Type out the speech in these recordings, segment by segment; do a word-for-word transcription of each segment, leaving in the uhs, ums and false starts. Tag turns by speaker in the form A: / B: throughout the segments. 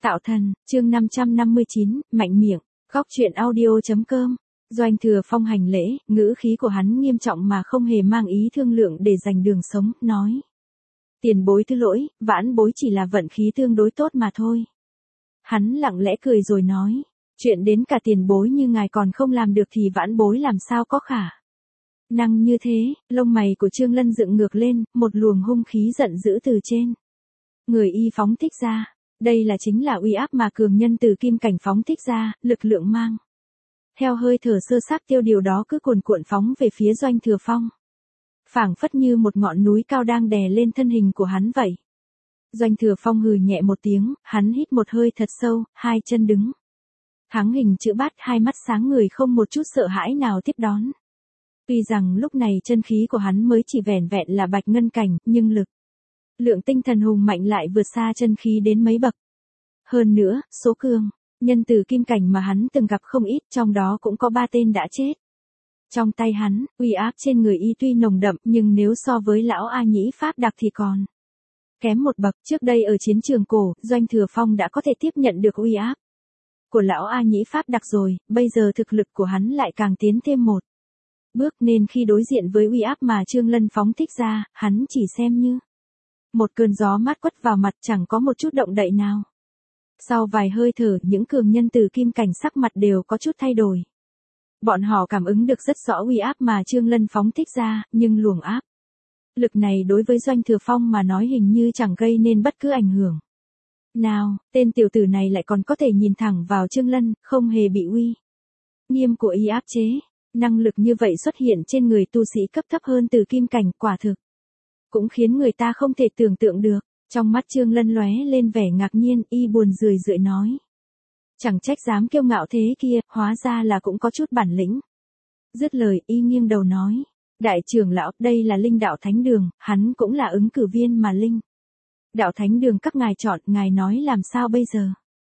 A: Tạo thần, chương năm trăm năm mươi chín, mạnh miệng, góc truyện audio.com. Doanh Thừa Phong hành lễ, ngữ khí của hắn nghiêm trọng mà không hề mang ý thương lượng để giành đường sống, nói. Tiền bối thứ lỗi, vãn bối chỉ là vận khí tương đối tốt mà thôi. Hắn lặng lẽ cười rồi nói. Chuyện đến cả tiền bối như ngài còn không làm được thì vãn bối làm sao có khả. Năng như thế, lông mày của Trương Lân dựng ngược lên, một luồng hung khí giận dữ từ trên người y phóng thích ra. Đây là chính là uy áp mà cường nhân từ kim cảnh phóng thích ra, lực lượng mang. Theo hơi thở sơ xác tiêu điều đó cứ cuồn cuộn phóng về phía Doanh Thừa Phong. Phảng phất như một ngọn núi cao đang đè lên thân hình của hắn vậy. Doanh Thừa Phong hừ nhẹ một tiếng, hắn hít một hơi thật sâu, hai chân đứng. Thắng hình chữ bát, hai mắt sáng người không một chút sợ hãi nào tiếp đón. Tuy rằng lúc này chân khí của hắn mới chỉ vẻn vẹn là bạch ngân cảnh, nhưng lực lượng tinh thần hùng mạnh lại vượt xa chân khí đến mấy bậc. Hơn nữa, số cường nhân từ kim cảnh mà hắn từng gặp không ít, trong đó cũng có ba tên đã chết. Trong tay hắn, uy áp trên người y tuy nồng đậm, nhưng nếu so với lão A Nhĩ Pháp Đặc thì còn kém một bậc. Trước đây ở chiến trường cổ, Doanh Thừa Phong đã có thể tiếp nhận được uy áp của lão A Nhĩ Pháp Đặc rồi, bây giờ thực lực của hắn lại càng tiến thêm một bước, nên khi đối diện với uy áp mà Trương Lân phóng thích ra, hắn chỉ xem như một cơn gió mát quất vào mặt, chẳng có một chút động đậy nào. Sau vài hơi thở, những cường nhân từ kim cảnh sắc mặt đều có chút thay đổi. Bọn họ cảm ứng được rất rõ uy áp mà Trương Lân phóng thích ra, nhưng luồng áp lực này đối với Doanh Thừa Phong mà nói hình như chẳng gây nên bất cứ ảnh hưởng nào. Tên tiểu tử này lại còn có thể nhìn thẳng vào Trương Lân, không hề bị uy nghiêm của y áp chế. Năng lực như vậy xuất hiện trên người tu sĩ cấp thấp hơn từ kim cảnh, quả thực cũng khiến người ta không thể tưởng tượng được. Trong mắt Trương Lân lóe lên vẻ ngạc nhiên, y buồn rười rượi nói. Chẳng trách dám kiêu ngạo thế kia, hóa ra là cũng có chút bản lĩnh. Dứt lời, y nghiêng đầu nói. Đại trưởng lão, đây là Linh Đạo Thánh Đường, hắn cũng là ứng cử viên mà Linh Đạo Thánh Đường các ngài chọn, ngài nói làm sao bây giờ?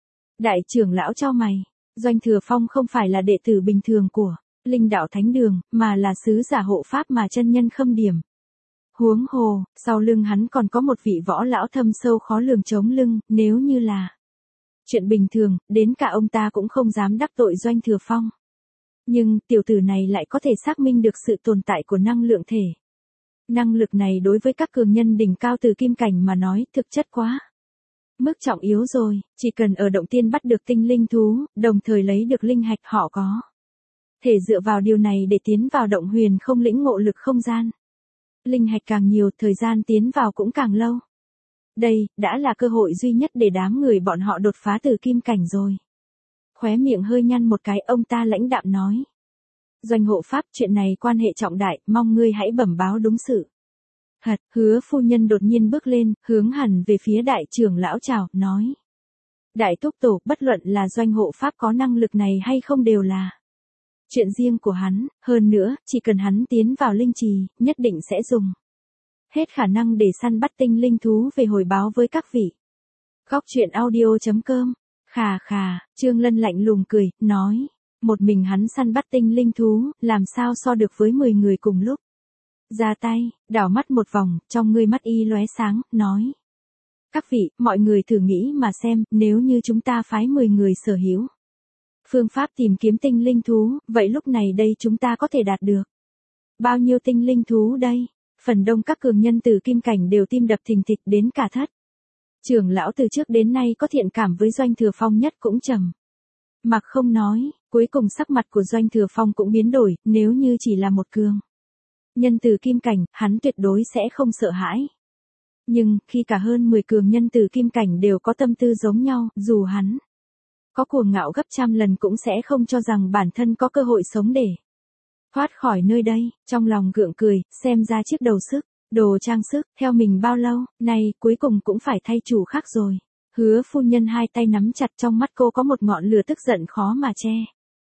A: Đại trưởng lão cho mày, Doanh Thừa Phong không phải là đệ tử bình thường của Linh Đạo Thánh Đường, mà là sứ giả hộ pháp mà chân nhân Khâm Điểm. Huống hồ, sau lưng hắn còn có một vị võ lão thâm sâu khó lường chống lưng, nếu như là chuyện bình thường, đến cả ông ta cũng không dám đắc tội Doanh Thừa Phong. Nhưng, tiểu tử này lại có thể xác minh được sự tồn tại của năng lượng thể. Năng lực này đối với các cường nhân đỉnh cao từ kim cảnh mà nói, thực chất quá mức trọng yếu rồi, chỉ cần ở động tiên bắt được tinh linh thú, đồng thời lấy được linh hạch, họ có thể dựa vào điều này để tiến vào động huyền không lĩnh ngộ lực không gian. Linh hạch càng nhiều, thời gian tiến vào cũng càng lâu. Đây, đã là cơ hội duy nhất để đám người bọn họ đột phá từ kim cảnh rồi. Khóe miệng hơi nhăn một cái, ông ta lãnh đạm nói. Doanh hộ pháp, chuyện này quan hệ trọng đại, mong ngươi hãy bẩm báo đúng sự thật. Hứa phu nhân đột nhiên bước lên, hướng hẳn về phía đại trưởng lão chào, nói. Đại thúc tổ, bất luận là Doanh hộ pháp có năng lực này hay không đều là chuyện riêng của hắn, hơn nữa, chỉ cần hắn tiến vào linh trì, nhất định sẽ dùng hết khả năng để săn bắt tinh linh thú về hồi báo với các vị. Góc truyện audio.com. Khà khà, Trương Lân lạnh lùng cười, nói, một mình hắn săn bắt tinh linh thú, làm sao so được với mười người cùng lúc ra tay. Đảo mắt một vòng, trong ngươi mắt y lóe sáng, nói. Các vị, mọi người thử nghĩ mà xem, nếu như chúng ta phái mười người sở hữu phương pháp tìm kiếm tinh linh thú, vậy lúc này đây chúng ta có thể đạt được bao nhiêu tinh linh thú đây? Phần đông các cường nhân từ kim cảnh đều tim đập thình thịch, đến cả thất trưởng lão từ trước đến nay có thiện cảm với Doanh Thừa Phong nhất cũng trầm mặc không nói. Cuối cùng sắc mặt của Doanh Thừa Phong cũng biến đổi, nếu như chỉ là một cường nhân từ kim cảnh, hắn tuyệt đối sẽ không sợ hãi. Nhưng, khi cả hơn mười cường nhân từ kim cảnh đều có tâm tư giống nhau, dù hắn có cuồng ngạo gấp trăm lần cũng sẽ không cho rằng bản thân có cơ hội sống để thoát khỏi nơi đây. Trong lòng gượng cười, xem ra chiếc đầu sức, đồ trang sức, theo mình bao lâu, nay, cuối cùng cũng phải thay chủ khác rồi. Hứa phu nhân hai tay nắm chặt, trong mắt cô có một ngọn lửa tức giận khó mà che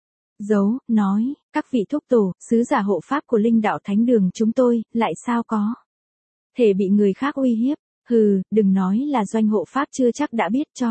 A: giấu, nói, các vị thúc tổ, sứ giả hộ pháp của Linh Đạo Thánh Đường chúng tôi, lại sao có thể bị người khác uy hiếp. Hừ, đừng nói là Doanh hộ pháp chưa chắc đã biết cho.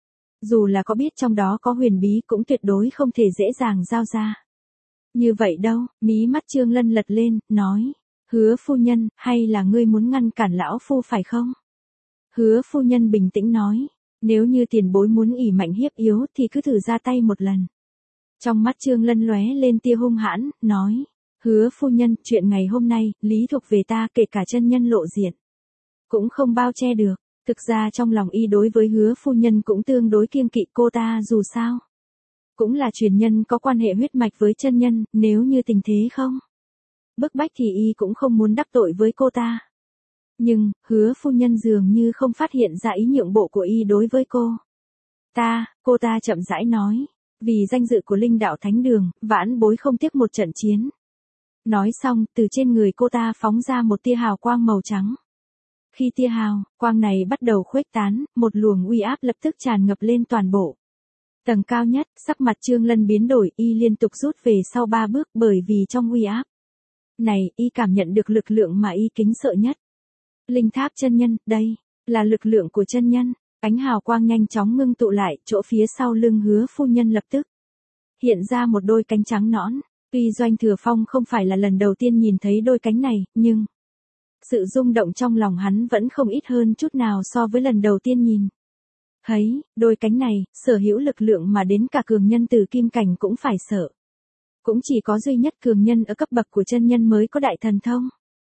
A: Dù là có biết trong đó có huyền bí cũng tuyệt đối không thể dễ dàng giao ra như vậy đâu. Mí mắt Trương Lân lật lên, nói. Hứa phu nhân, hay là ngươi muốn ngăn cản lão phu phải không? Hứa phu nhân bình tĩnh nói. Nếu như tiền bối muốn ỷ mạnh hiếp yếu thì cứ thử ra tay một lần. Trong mắt Trương Lân lóe lên tia hung hãn, nói. Hứa phu nhân, chuyện ngày hôm nay, lý thuộc về ta, kể cả chân nhân lộ diện. Cũng không bao che được. Thực ra trong lòng y đối với hứa phu nhân cũng tương đối kiêng kỵ, cô ta dù sao cũng là truyền nhân có quan hệ huyết mạch với chân nhân, nếu như tình thế không bức bách thì y cũng không muốn đắc tội với cô ta. Nhưng, hứa phu nhân dường như không phát hiện ra ý nhượng bộ của y đối với cô. Ta, cô ta chậm rãi nói, vì danh dự của Linh Đạo Thánh Đường, vãn bối không tiếc một trận chiến. Nói xong, từ trên người cô ta phóng ra một tia hào quang màu trắng. Khi tia hào quang này bắt đầu khuếch tán, một luồng uy áp lập tức tràn ngập lên toàn bộ tầng cao nhất. Sắc mặt Trương Lân biến đổi, y liên tục rút về sau ba bước, bởi vì trong uy áp này, y cảm nhận được lực lượng mà y kính sợ nhất. Linh tháp chân nhân, đây là lực lượng của chân nhân. Ánh hào quang nhanh chóng ngưng tụ lại, chỗ phía sau lưng hứa phu nhân lập tức hiện ra một đôi cánh trắng nõn. Tuy Doanh Thừa Phong không phải là lần đầu tiên nhìn thấy đôi cánh này, nhưng sự rung động trong lòng hắn vẫn không ít hơn chút nào so với lần đầu tiên nhìn thấy đôi cánh này. Sở hữu lực lượng mà đến cả cường nhân từ kim cảnh cũng phải sợ. Cũng chỉ có duy nhất cường nhân ở cấp bậc của chân nhân mới có đại thần thông,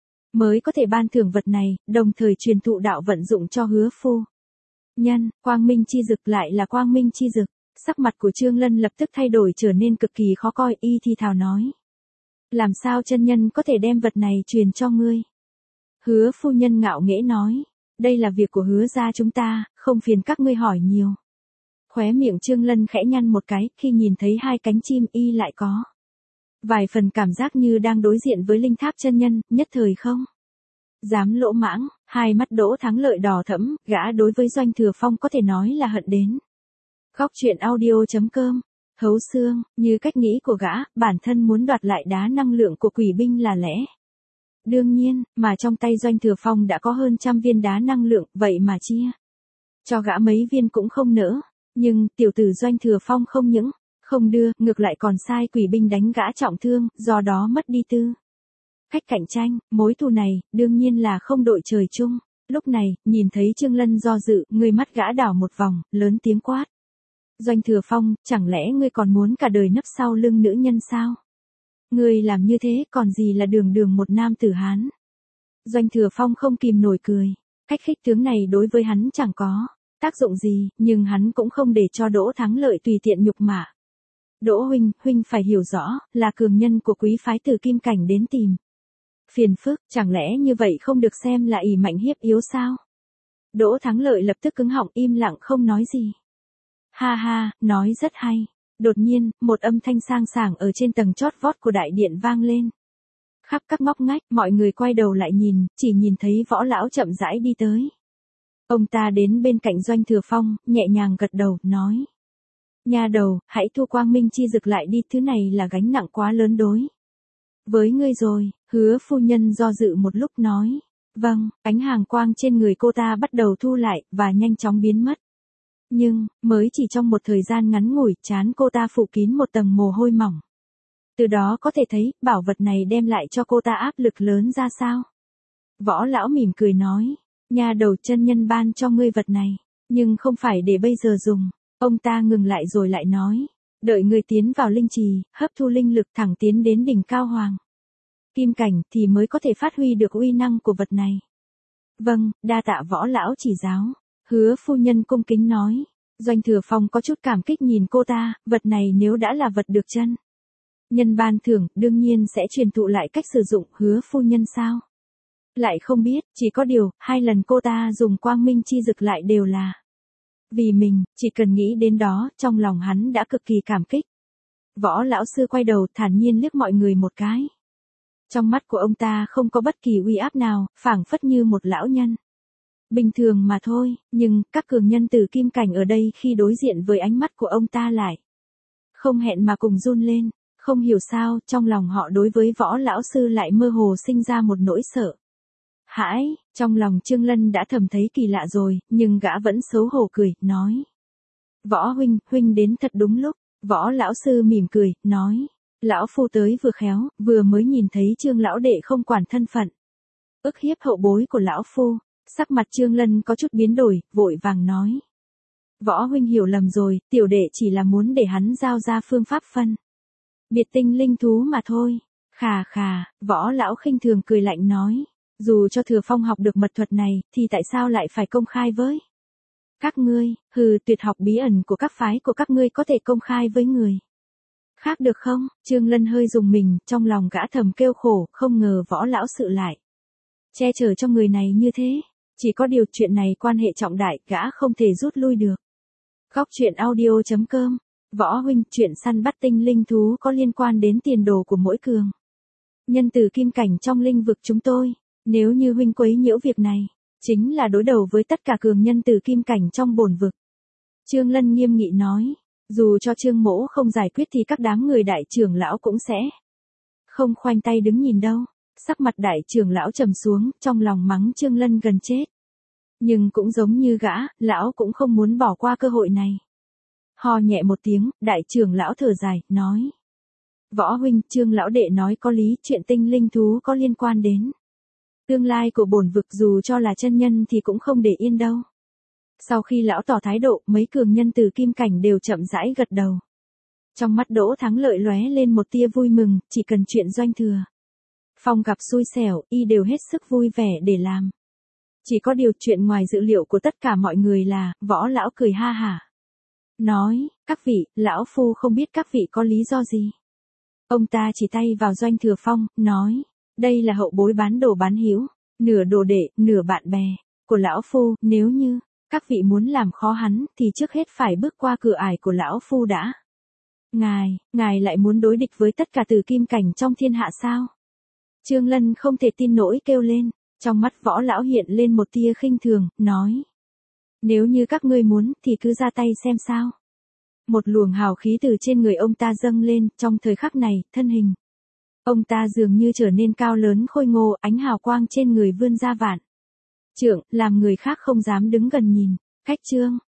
A: mới có thể ban thưởng vật này, đồng thời truyền thụ đạo vận dụng cho hứa phu nhân. Quang minh chi dực lại là quang minh chi dực. Sắc mặt của Trương Lân lập tức thay đổi, trở nên cực kỳ khó coi. Y thì thào nói, làm sao chân nhân có thể đem vật này truyền cho ngươi? Hứa phu nhân ngạo nghễ nói, đây là việc của hứa gia chúng ta, không phiền các ngươi hỏi nhiều. Khóe miệng Trương Lân khẽ nhăn một cái, khi nhìn thấy hai cánh chim y lại có vài phần cảm giác như đang đối diện với linh tháp chân nhân, nhất thời không dám lỗ mãng. Hai mắt Đỗ Thắng Lợi đỏ thẫm, gã đối với Doanh Thừa Phong có thể nói là hận đến khóc. Chuyện audio chấm com. Thấu xương, như cách nghĩ của gã, bản thân muốn đoạt lại đá năng lượng của quỷ binh là lẽ đương nhiên, mà trong tay Doanh Thừa Phong đã có hơn trăm viên đá năng lượng, vậy mà chia cho gã mấy viên cũng không nỡ. Nhưng, tiểu tử Doanh Thừa Phong không những không đưa, ngược lại còn sai quỷ binh đánh gã trọng thương, do đó mất đi tư cách cạnh tranh. Mối thù này, đương nhiên là không đội trời chung. Lúc này, nhìn thấy Trương Lân do dự, người mắt gã đảo một vòng, lớn tiếng quát. Doanh Thừa Phong, chẳng lẽ ngươi còn muốn cả đời nấp sau lưng nữ nhân sao? Ngươi làm như thế còn gì là đường đường một nam tử Hán? Doanh Thừa Phong không kìm nổi cười. Cách khích tướng này đối với hắn chẳng có tác dụng gì, nhưng hắn cũng không để cho Đỗ Thắng Lợi tùy tiện nhục mạ. Đỗ huynh, huynh phải hiểu rõ, là cường nhân của quý phái từ kim cảnh đến tìm phiền phức, chẳng lẽ như vậy không được xem là ỷ mạnh hiếp yếu sao? Đỗ Thắng Lợi lập tức cứng họng im lặng không nói gì. Ha ha, nói rất hay. Đột nhiên, một âm thanh sang sảng ở trên tầng chót vót của đại điện vang lên. Khắp các ngóc ngách, mọi người quay đầu lại nhìn, chỉ nhìn thấy Võ lão chậm rãi đi tới. Ông ta đến bên cạnh Doanh Thừa Phong, nhẹ nhàng gật đầu, nói. Nha đầu, hãy thu quang minh chi dực lại đi, thứ này là gánh nặng quá lớn đối với ngươi rồi. Hứa phu nhân do dự một lúc nói. Vâng, ánh hàng quang trên người cô ta bắt đầu thu lại, và nhanh chóng biến mất. Nhưng, mới chỉ trong một thời gian ngắn ngủi, trán cô ta phủ kín một tầng mồ hôi mỏng. Từ đó có thể thấy, bảo vật này đem lại cho cô ta áp lực lớn ra sao. Võ lão mỉm cười nói, nha đầu, chân nhân ban cho ngươi vật này, nhưng không phải để bây giờ dùng. Ông ta ngừng lại rồi lại nói, đợi ngươi tiến vào linh trì, hấp thu linh lực thẳng tiến đến đỉnh cao hoàng kim cảnh thì mới có thể phát huy được uy năng của vật này. Vâng, đa tạ Võ lão chỉ giáo. Hứa phu nhân cung kính nói. Doanh Thừa Phong có chút cảm kích nhìn cô ta, vật này nếu đã là vật được chân nhân ban thưởng, đương nhiên sẽ truyền thụ lại cách sử dụng. Hứa phu nhân sao lại không biết, chỉ có điều, hai lần cô ta dùng quang minh chi dực lại đều là vì mình, chỉ cần nghĩ đến đó, trong lòng hắn đã cực kỳ cảm kích. Võ lão sư quay đầu thản nhiên liếc mọi người một cái. Trong mắt của ông ta không có bất kỳ uy áp nào, phảng phất như một lão nhân bình thường mà thôi, nhưng các cường nhân từ kim cảnh ở đây khi đối diện với ánh mắt của ông ta lại không hẹn mà cùng run lên. Không hiểu sao, trong lòng họ đối với Võ lão sư lại mơ hồ sinh ra một nỗi sợ hãi. Trong lòng Trương Lân đã thầm thấy kỳ lạ rồi, nhưng gã vẫn xấu hổ cười, nói. Võ huynh, huynh đến thật đúng lúc. Võ lão sư mỉm cười, nói. Lão phu tới vừa khéo, vừa mới nhìn thấy Trương lão đệ không quản thân phận ức hiếp hậu bối của lão phu. Sắc mặt Trương Lân có chút biến đổi, vội vàng nói. Võ huynh hiểu lầm rồi, tiểu đệ chỉ là muốn để hắn giao ra phương pháp phân biệt tinh linh thú mà thôi. Khà khà, Võ lão khinh thường cười lạnh nói, dù cho Thừa Phong học được mật thuật này, thì tại sao lại phải công khai với các ngươi? Hừ, tuyệt học bí ẩn của các phái của các ngươi có thể công khai với người khác được không? Trương Lân hơi rùng mình, trong lòng gã thầm kêu khổ, không ngờ Võ lão sự lại che chở cho người này như thế. Chỉ có điều chuyện này quan hệ trọng đại, gã không thể rút lui được. Góc truyện audio chấm com. Võ huynh, chuyện săn bắt tinh linh thú có liên quan đến tiền đồ của mỗi cường nhân từ kim cảnh trong linh vực chúng tôi. Nếu như huynh quấy nhiễu việc này, chính là đối đầu với tất cả cường nhân từ kim cảnh trong bổn vực. Trương Lân nghiêm nghị nói, dù cho Trương mỗ không giải quyết thì các đám người đại trưởng lão cũng sẽ không khoanh tay đứng nhìn đâu. Sắc mặt đại trưởng lão trầm xuống, trong lòng mắng Trương Lân gần chết. Nhưng cũng giống như gã, lão cũng không muốn bỏ qua cơ hội này. Ho nhẹ một tiếng, đại trưởng lão thở dài, nói. Võ huynh, Trương lão đệ nói có lý, chuyện tinh linh thú có liên quan đến tương lai của bổn vực, dù cho là chân nhân thì cũng không để yên đâu. Sau khi lão tỏ thái độ, mấy cường nhân từ kim cảnh đều chậm rãi gật đầu. Trong mắt Đỗ Thắng Lợi lóe lên một tia vui mừng, chỉ cần chuyện Doanh Thừa Phong gặp xui xẻo, y đều hết sức vui vẻ để làm. Chỉ có điều chuyện ngoài dự liệu của tất cả mọi người là, Võ lão cười ha hả. Nói, các vị, lão phu không biết các vị có lý do gì. Ông ta chỉ tay vào Doanh Thừa Phong, nói, đây là hậu bối bán đồ bán hiếu, nửa đồ đệ, nửa bạn bè của lão phu, nếu như các vị muốn làm khó hắn thì trước hết phải bước qua cửa ải của lão phu đã. Ngài, ngài lại muốn đối địch với tất cả từ kim cảnh trong thiên hạ sao? Trương Lân không thể tin nổi kêu lên, trong mắt Võ lão hiện lên một tia khinh thường, nói. Nếu như các ngươi muốn thì cứ ra tay xem sao. Một luồng hào khí từ trên người ông ta dâng lên, trong thời khắc này, thân hình ông ta dường như trở nên cao lớn khôi ngô, ánh hào quang trên người vươn ra vạn trượng, làm người khác không dám đứng gần nhìn. Khách trương,